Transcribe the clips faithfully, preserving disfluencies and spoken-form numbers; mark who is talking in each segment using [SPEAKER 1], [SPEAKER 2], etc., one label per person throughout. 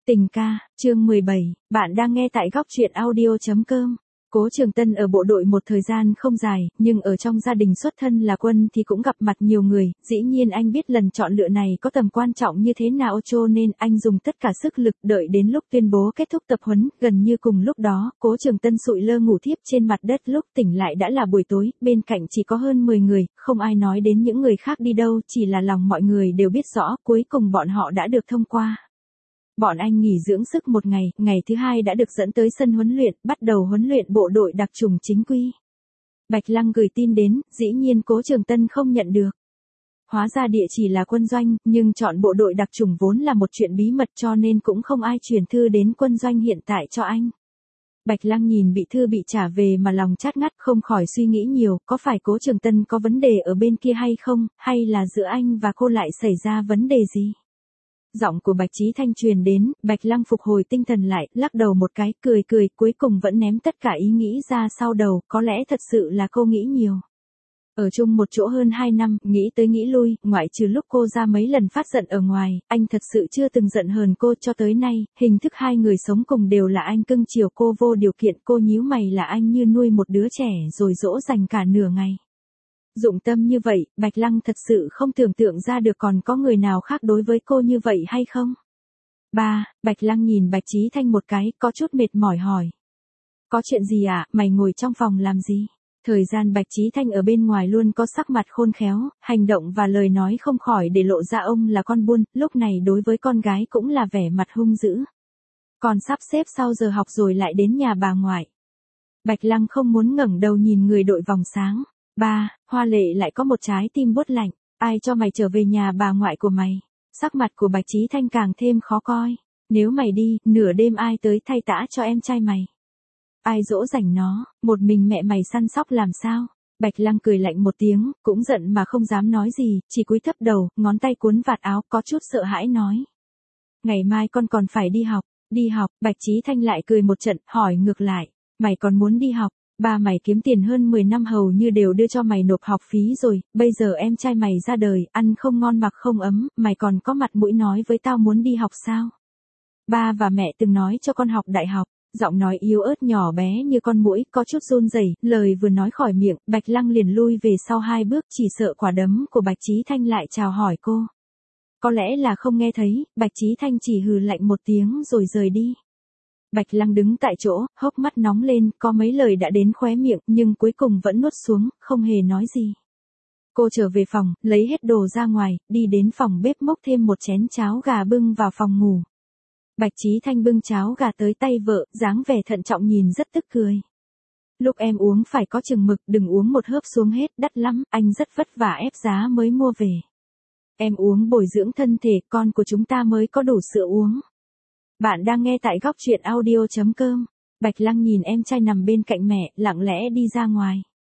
[SPEAKER 1] Tình ca, chương mười bảy, bạn đang nghe tại góc truyện audio chấm com. Cố Trường Tân ở bộ đội một thời gian không dài, nhưng ở trong gia đình xuất thân là quân thì cũng gặp mặt nhiều người, dĩ nhiên anh biết lần chọn lựa này có tầm quan trọng như thế nào cho nên anh dùng tất cả sức lực đợi đến lúc tuyên bố kết thúc tập huấn, gần như cùng lúc đó, Cố Trường Tân sụi lơ ngủ thiếp trên mặt đất lúc tỉnh lại đã là buổi tối, bên cạnh chỉ có hơn mười người, không ai nói đến những người khác đi đâu, chỉ là lòng mọi người đều biết rõ, cuối cùng bọn họ đã được thông qua. Bọn anh nghỉ dưỡng sức một ngày, ngày thứ hai đã được dẫn tới sân huấn luyện, bắt đầu huấn luyện bộ đội đặc chủng chính quy. Bạch Lăng gửi tin đến, dĩ nhiên Cố Trường Tân không nhận được. Hóa ra địa chỉ là quân doanh, nhưng chọn bộ đội đặc chủng vốn là một chuyện bí mật cho nên cũng không ai truyền thư đến quân doanh hiện tại cho anh. Bạch Lăng nhìn bị thư bị trả về mà lòng chát ngắt không khỏi suy nghĩ nhiều, có phải Cố Trường Tân có vấn đề ở bên kia hay không, hay là giữa anh và cô lại xảy ra vấn đề gì? Giọng của Bạch Chí Thanh truyền đến, Bạch Lăng phục hồi tinh thần lại, lắc đầu một cái, cười cười, cuối cùng vẫn ném tất cả ý nghĩ ra sau đầu, có lẽ thật sự là cô nghĩ nhiều. Ở chung một chỗ hơn hai năm, nghĩ tới nghĩ lui, ngoại trừ lúc cô ra mấy lần phát giận ở ngoài, anh thật sự chưa từng giận hờn cô cho tới nay, hình thức hai người sống cùng đều là anh cưng chiều cô vô điều kiện, cô nhíu mày là anh như nuôi một đứa trẻ rồi dỗ dành cả nửa ngày. Dụng tâm như vậy, Bạch Lăng thật sự không tưởng tượng ra được còn có người nào khác đối với cô như vậy hay không? Ba, Bạch Lăng nhìn Bạch Chí Thanh một cái, có chút mệt mỏi hỏi. Có chuyện gì ạ, à? Mày ngồi trong phòng làm gì? Thời gian Bạch Chí Thanh ở bên ngoài luôn có sắc mặt khôn khéo, hành động và lời nói không khỏi để lộ ra ông là con buôn, lúc này đối với con gái cũng là vẻ mặt hung dữ. Còn sắp xếp sau giờ học rồi lại đến nhà bà ngoại. Bạch Lăng không muốn ngẩng đầu nhìn người đội vòng sáng. Ba, Hoa Lệ lại có một trái tim buốt lạnh, ai cho mày trở về nhà bà ngoại của mày? Sắc mặt của Bạch Chí Thanh càng thêm khó coi, nếu mày đi, nửa đêm ai tới thay tã cho em trai mày? Ai dỗ dành nó, một mình mẹ mày săn sóc làm sao? Bạch Lăng cười lạnh một tiếng, cũng giận mà không dám nói gì, chỉ cúi thấp đầu, ngón tay cuốn vạt áo, có chút sợ hãi nói. Ngày mai con còn phải đi học, đi học, Bạch Chí Thanh lại cười một trận, hỏi ngược lại, mày còn muốn đi học? Ba mày kiếm tiền hơn mười năm hầu như đều đưa cho mày nộp học phí rồi, bây giờ em trai mày ra đời, ăn không ngon mặc không ấm, mày còn có mặt mũi nói với tao muốn đi học sao? Ba và mẹ từng nói cho con học đại học, giọng nói yếu ớt nhỏ bé như con muỗi, có chút run rẩy, lời vừa nói khỏi miệng, Bạch Lăng liền lui về sau hai bước, chỉ sợ quả đấm của Bạch Chí Thanh lại chào hỏi cô. Có lẽ là không nghe thấy, Bạch Chí Thanh chỉ hừ lạnh một tiếng rồi rời đi. Bạch Lăng đứng tại chỗ, hốc mắt nóng lên, có mấy lời đã đến khóe miệng, nhưng cuối cùng vẫn nuốt xuống, không hề nói gì. Cô trở về phòng, lấy hết đồ ra ngoài, đi đến phòng bếp múc thêm một chén cháo gà bưng vào phòng ngủ. Bạch Chí Thanh bưng cháo gà tới tay vợ, dáng vẻ thận trọng nhìn rất tức cười. Lúc em uống phải có chừng mực, đừng uống một hớp xuống hết, đắt lắm, anh rất vất vả ép giá mới mua về. Em uống bồi dưỡng thân thể, con của chúng ta mới có đủ sữa uống. Bạn đang nghe tại góc truyện audio chấm com. Bạch Lăng nhìn em trai nằm bên cạnh mẹ, lặng lẽ đi ra ngoài.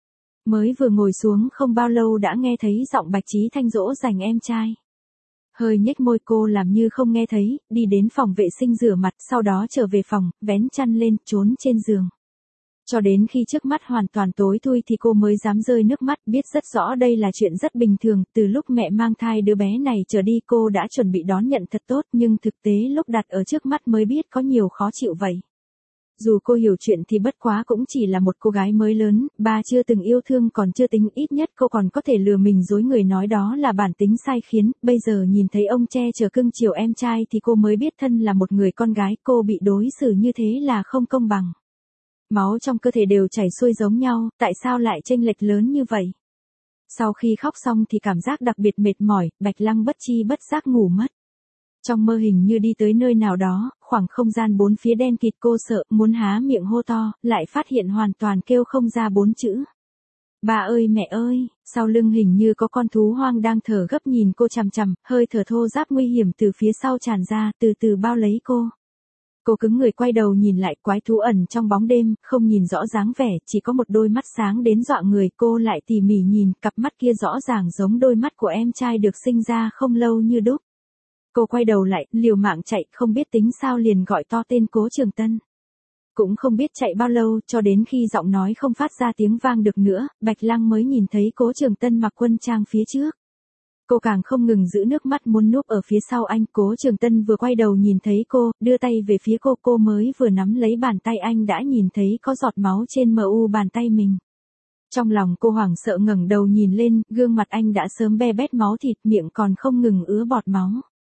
[SPEAKER 1] Mới vừa ngồi xuống không bao lâu đã nghe thấy giọng Bạch Chí Thanh dỗ dành em trai. Hơi nhếch môi cô làm như không nghe thấy, đi đến phòng vệ sinh rửa mặt, sau đó trở về phòng, vén chăn lên, trốn trên giường. Cho đến khi trước mắt hoàn toàn tối thui thì cô mới dám rơi nước mắt, biết rất rõ đây là chuyện rất bình thường, từ lúc mẹ mang thai đứa bé này trở đi cô đã chuẩn bị đón nhận thật tốt, nhưng thực tế lúc đặt ở trước mắt mới biết có nhiều khó chịu vậy. Dù cô hiểu chuyện thì bất quá cũng chỉ là một cô gái mới lớn, ba chưa từng yêu thương còn chưa tính, ít nhất cô còn có thể lừa mình dối người nói đó là bản tính sai khiến, bây giờ nhìn thấy ông che chở cưng chiều em trai thì cô mới biết thân là một người con gái cô bị đối xử như thế là không công bằng. Máu trong cơ thể đều chảy xuôi giống nhau, tại sao lại chênh lệch lớn như vậy? Sau khi khóc xong thì cảm giác đặc biệt mệt mỏi, Bạch Lăng bất chi bất giác ngủ mất. Trong mơ hình như đi tới nơi nào đó, khoảng không gian bốn phía đen kịt, cô sợ, muốn há miệng hô to, lại phát hiện hoàn toàn kêu không ra bốn chữ. Ba ơi mẹ ơi, sau lưng hình như có con thú hoang đang thở gấp nhìn cô chằm chằm, hơi thở thô ráp nguy hiểm từ phía sau tràn ra, từ từ bao lấy cô. Cô cứng người quay đầu nhìn lại, quái thú ẩn trong bóng đêm, không nhìn rõ dáng vẻ, chỉ có một đôi mắt sáng đến dọa người, cô lại tỉ mỉ nhìn, cặp mắt kia rõ ràng giống đôi mắt của em trai được sinh ra không lâu như đúc. Cô quay đầu lại, liều mạng chạy, không biết tính sao liền gọi to tên Cố Trường Tân. Cũng không biết chạy bao lâu, cho đến khi giọng nói không phát ra tiếng vang được nữa, Bạch Lăng mới nhìn thấy Cố Trường Tân mặc quân trang phía trước. Cô càng không ngừng giữ nước mắt muốn núp ở phía sau anh. Cố Trường Tân vừa quay đầu nhìn thấy cô, đưa tay về phía cô, cô mới vừa nắm lấy bàn tay anh đã nhìn thấy có giọt máu trên mờ u bàn tay mình. Trong lòng cô hoảng sợ ngẩng đầu nhìn lên, gương mặt anh đã sớm be bét máu thịt, miệng còn không ngừng ứa bọt máu.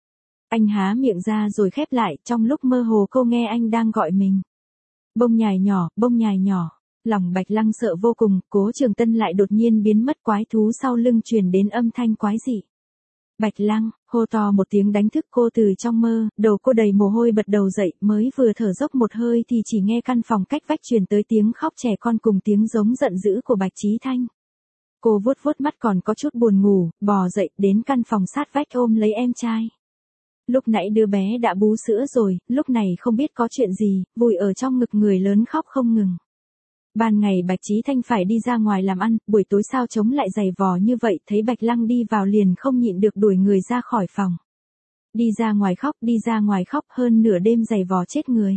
[SPEAKER 1] Anh há miệng ra rồi khép lại, trong lúc mơ hồ cô nghe anh đang gọi mình. Bông nhài nhỏ, bông nhài nhỏ. Lòng Bạch Lăng sợ vô cùng, Cố Trường Tân lại đột nhiên biến mất, quái thú sau lưng truyền đến âm thanh quái dị. Bạch Lăng, hô to một tiếng đánh thức cô từ trong mơ, đầu cô đầy mồ hôi bật đầu dậy, mới vừa thở dốc một hơi thì chỉ nghe căn phòng cách vách truyền tới tiếng khóc trẻ con cùng tiếng giống giận dữ của Bạch Chí Thanh. Cô vuốt vuốt mắt còn có chút buồn ngủ, bò dậy đến căn phòng sát vách ôm lấy em trai. Lúc nãy đứa bé đã bú sữa rồi, lúc này không biết có chuyện gì, vùi ở trong ngực người lớn khóc không ngừng. Ban ngày Bạch Chí Thanh phải đi ra ngoài làm ăn, buổi tối sao trống lại giày vò như vậy, thấy Bạch Lăng đi vào liền không nhịn được đuổi người ra khỏi phòng. Đi ra ngoài khóc, đi ra ngoài khóc, hơn nửa đêm giày vò chết người.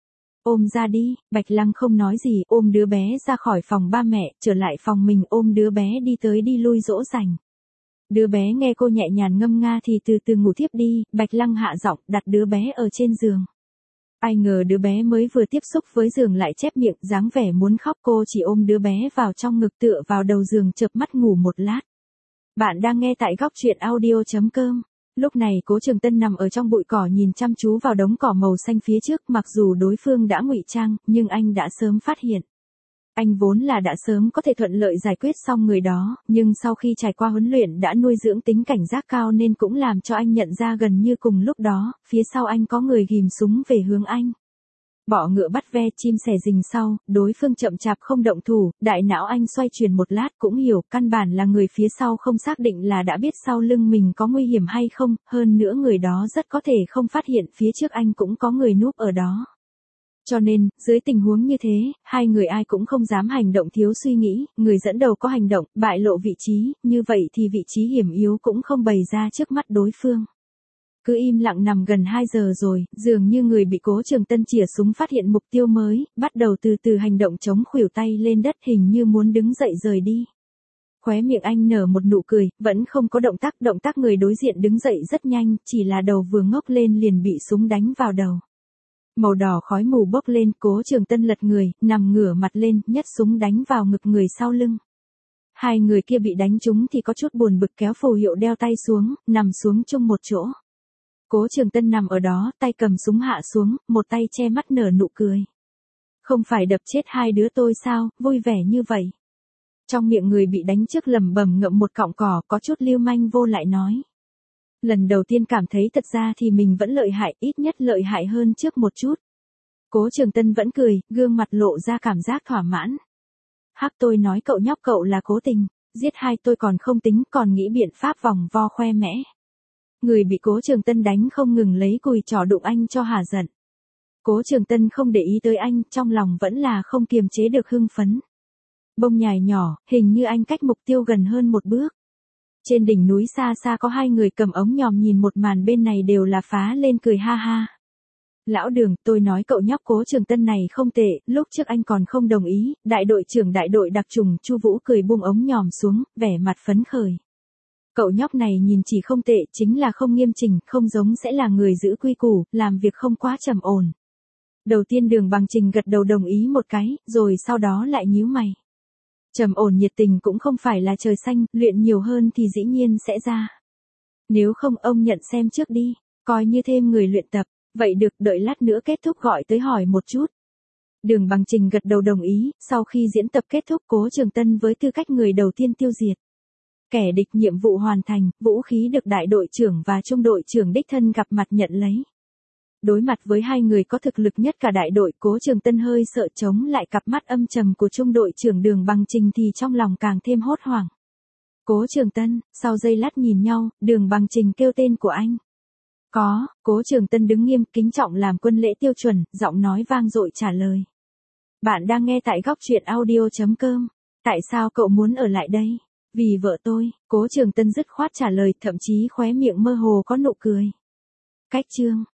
[SPEAKER 1] Ôm ra đi, Bạch Lăng không nói gì, ôm đứa bé ra khỏi phòng ba mẹ, trở lại phòng mình ôm đứa bé đi tới đi lui dỗ dành. Đứa bé nghe cô nhẹ nhàng ngâm nga thì từ từ ngủ thiếp đi, Bạch Lăng hạ giọng đặt đứa bé ở trên giường. Ai ngờ đứa bé mới vừa tiếp xúc với giường lại chép miệng, dáng vẻ muốn khóc, cô chỉ ôm đứa bé vào trong ngực tựa vào đầu giường chợp mắt ngủ một lát. Bạn đang nghe tại góc truyện audio chấm com. Lúc này Cố Trường Tân nằm ở trong bụi cỏ nhìn chăm chú vào đống cỏ màu xanh phía trước, mặc dù đối phương đã ngụy trang, nhưng anh đã sớm phát hiện. Anh vốn là đã sớm có thể thuận lợi giải quyết xong người đó, nhưng sau khi trải qua huấn luyện đã nuôi dưỡng tính cảnh giác cao nên cũng làm cho anh nhận ra gần như cùng lúc đó, phía sau anh có người ghim súng về hướng anh. Bọ ngựa bắt ve, chim sẻ rình sau, đối phương chậm chạp không động thủ, đại não anh xoay chuyển một lát cũng hiểu, căn bản là người phía sau không xác định là đã biết sau lưng mình có nguy hiểm hay không, hơn nữa người đó rất có thể không phát hiện phía trước anh cũng có người núp ở đó. Cho nên, dưới tình huống như thế, hai người ai cũng không dám hành động thiếu suy nghĩ, người dẫn đầu có hành động, bại lộ vị trí, như vậy thì vị trí hiểm yếu cũng không bày ra trước mắt đối phương. Cứ im lặng nằm gần hai giờ rồi, dường như người bị Cố Trường Tân chỉa súng phát hiện mục tiêu mới, bắt đầu từ từ hành động chống khuỷu tay lên đất hình như muốn đứng dậy rời đi. Khóe miệng anh nở một nụ cười, vẫn không có động tác, động tác người đối diện đứng dậy rất nhanh, chỉ là đầu vừa ngốc lên liền bị súng đánh vào đầu. Màu đỏ khói mù bốc lên, Cố Trường Tân lật người, nằm ngửa mặt lên, nhấc súng đánh vào ngực người sau lưng. Hai người kia bị đánh trúng thì có chút buồn bực kéo phù hiệu đeo tay xuống, nằm xuống chung một chỗ. Cố Trường Tân nằm ở đó, tay cầm súng hạ xuống, một tay che mắt nở nụ cười. Không phải đập chết hai đứa tôi sao, vui vẻ như vậy. Trong miệng người bị đánh trước lẩm bẩm ngậm một cọng cỏ, có chút lưu manh vô lại nói. Lần đầu tiên cảm thấy thật ra thì mình vẫn lợi hại, ít nhất lợi hại hơn trước một chút. Cố Trường Tân vẫn cười, gương mặt lộ ra cảm giác thỏa mãn. Hắc, tôi nói cậu nhóc cậu là cố tình, giết hai tôi còn không tính, còn nghĩ biện pháp vòng vo khoe mẽ. Người bị Cố Trường Tân đánh không ngừng lấy cùi trỏ đụng anh cho hả giận. Cố Trường Tân không để ý tới anh, trong lòng vẫn là không kiềm chế được hưng phấn. Bông nhài nhỏ, hình như anh cách mục tiêu gần hơn một bước. Trên đỉnh núi xa xa có hai người cầm ống nhòm nhìn một màn bên này đều là phá lên cười ha ha. Lão Đường, tôi nói cậu nhóc Cố Trường Tân này không tệ, lúc trước anh còn không đồng ý, đại đội trưởng đại đội đặc trùng Chu Vũ cười buông ống nhòm xuống, vẻ mặt phấn khởi. Cậu nhóc này nhìn chỉ không tệ, chính là không nghiêm chỉnh, không giống sẽ là người giữ quy củ, làm việc không quá trầm ổn. Đầu tiên Đường Bằng Trình gật đầu đồng ý một cái, rồi sau đó lại nhíu mày. Trầm ổn nhiệt tình cũng không phải là trời xanh, luyện nhiều hơn thì dĩ nhiên sẽ ra. Nếu không ông nhận xem trước đi, coi như thêm người luyện tập, vậy được, đợi lát nữa kết thúc gọi tới hỏi một chút. Đường Bằng Trình gật đầu đồng ý, sau khi diễn tập kết thúc Cố Trường Tân với tư cách người đầu tiên tiêu diệt. Kẻ địch nhiệm vụ hoàn thành, vũ khí được đại đội trưởng và trung đội trưởng đích thân gặp mặt nhận lấy. Đối mặt với hai người có thực lực nhất cả đại đội, Cố Trường Tân hơi sợ chống lại cặp mắt âm trầm của trung đội trưởng Đường Bằng Trình thì trong lòng càng thêm hốt hoảng. Cố Trường Tân, sau giây lát nhìn nhau, Đường Bằng Trình kêu tên của anh. Có, Cố Trường Tân đứng nghiêm, kính trọng làm quân lễ tiêu chuẩn, giọng nói vang dội trả lời. Bạn đang nghe tại góc truyện audio chấm com. Tại sao cậu muốn ở lại đây? Vì vợ tôi, Cố Trường Tân dứt khoát trả lời, thậm chí khóe miệng mơ hồ có nụ cười. Cách chương,